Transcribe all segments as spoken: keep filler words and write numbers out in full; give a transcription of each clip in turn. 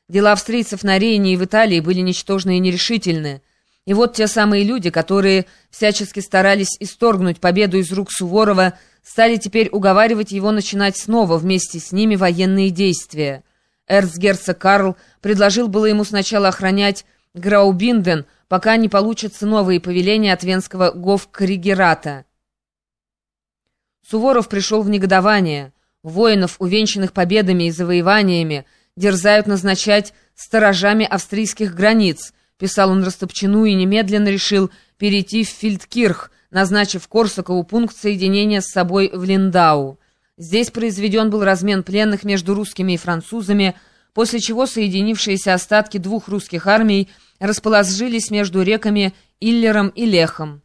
Дела австрийцев на Рейне и в Италии были ничтожны и нерешительны. И вот те самые люди, которые всячески старались исторгнуть победу из рук Суворова, стали теперь уговаривать его начинать снова вместе с ними военные действия. Эрцгерцог Карл предложил было ему сначала охранять Граубинден, пока не получатся новые повеления от венского гофкригерата. Суворов пришел в негодование. Воинов, увенчанных победами и завоеваниями, дерзают назначать сторожами австрийских границ, писал он Растопчину и немедленно решил перейти в Фельдкирх, назначив Корсакову пункт соединения с собой в Линдау. Здесь произведен был размен пленных между русскими и французами, после чего соединившиеся остатки двух русских армий расположились между реками Иллером и Лехом.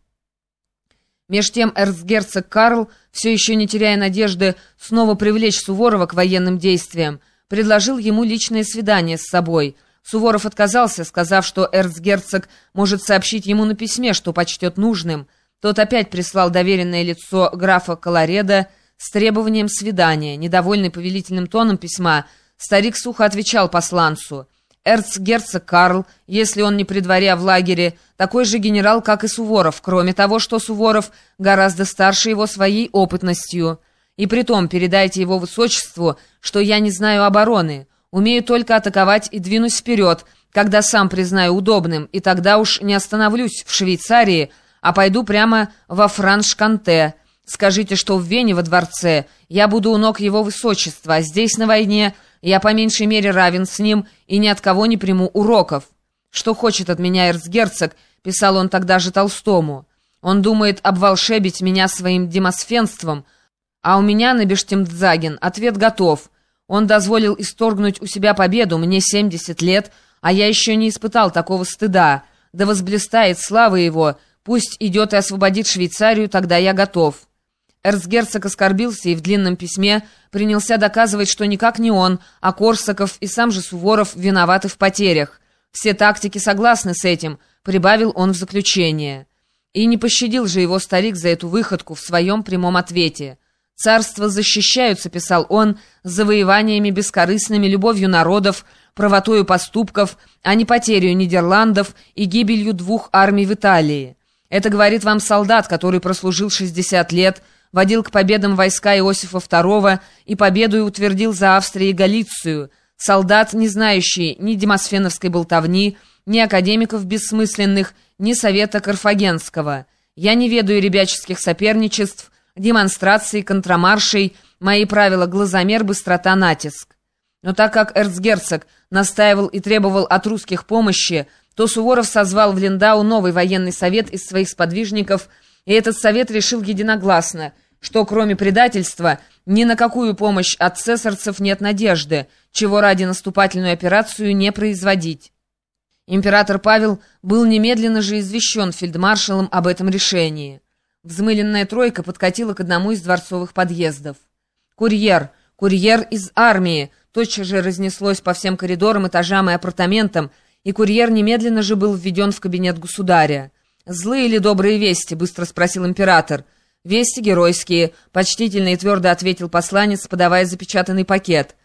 Меж тем эрцгерцог Карл, все еще не теряя надежды снова привлечь Суворова к военным действиям, предложил ему личное свидание с собой. Суворов отказался, сказав, что эрцгерцог может сообщить ему на письме, что почтет нужным. Тот опять прислал доверенное лицо графа Колоредо с требованием свидания. Недовольный повелительным тоном письма, старик сухо отвечал посланцу: «Эрцгерцог Карл, если он не при дворе, а в лагере, такой же генерал, как и Суворов, кроме того, что Суворов гораздо старше его своей опытностью. И притом передайте его высочеству, что я не знаю обороны, умею только атаковать и двинусь вперед, когда сам признаю удобным, и тогда уж не остановлюсь в Швейцарии, а пойду прямо во Франш-Канте. Скажите, что в Вене во дворце я буду у ног его высочества, а здесь на войне я по меньшей мере равен с ним и ни от кого не приму уроков. Что хочет от меня эрцгерцог», — писал он тогда же Толстому. «Он думает обволшебить меня своим демосфенством, а у меня на Бештемдзаген ответ готов. Он дозволил исторгнуть у себя победу, мне семьдесят лет, а я еще не испытал такого стыда. Да возблистает слава его, пусть идет и освободит Швейцарию, тогда я готов». Эрцгерцог оскорбился и в длинном письме принялся доказывать, что никак не он, а Корсаков и сам же Суворов виноваты в потерях. «Все тактики согласны с этим», — прибавил он в заключение. И не пощадил же его старик за эту выходку в своем прямом ответе. «Царства защищаются», — писал он, — «завоеваниями бескорыстными, любовью народов, правотою поступков, а не потерей Нидерландов и гибелью двух армий в Италии. Это говорит вам солдат, который прослужил шестьдесят лет, водил к победам войска Иосифа второго и победою утвердил за Австрией Галицию, солдат, не знающий ни демосфеновской болтовни, ни академиков бессмысленных, ни совета карфагенского. Я не ведаю ребяческих соперничеств, демонстраций, контрамаршей, мои правила — глазомер, быстрота, натиск». Но так как эрцгерцог настаивал и требовал от русских помощи, то Суворов созвал в Линдау новый военный совет из своих сподвижников, и этот совет решил единогласно, что кроме предательства ни на какую помощь от цесарцев нет надежды, чего ради наступательную операцию не производить. Император Павел был немедленно же извещен фельдмаршалом об этом решении. Взмыленная тройка подкатила к одному из дворцовых подъездов. «Курьер! Курьер из армии!» тотчас же разнеслось по всем коридорам, этажам и апартаментам, и курьер немедленно же был введен в кабинет государя. «Злые или добрые вести?» — быстро спросил император. «Вести геройские», — почтительно и твердо ответил посланец, подавая запечатанный пакет.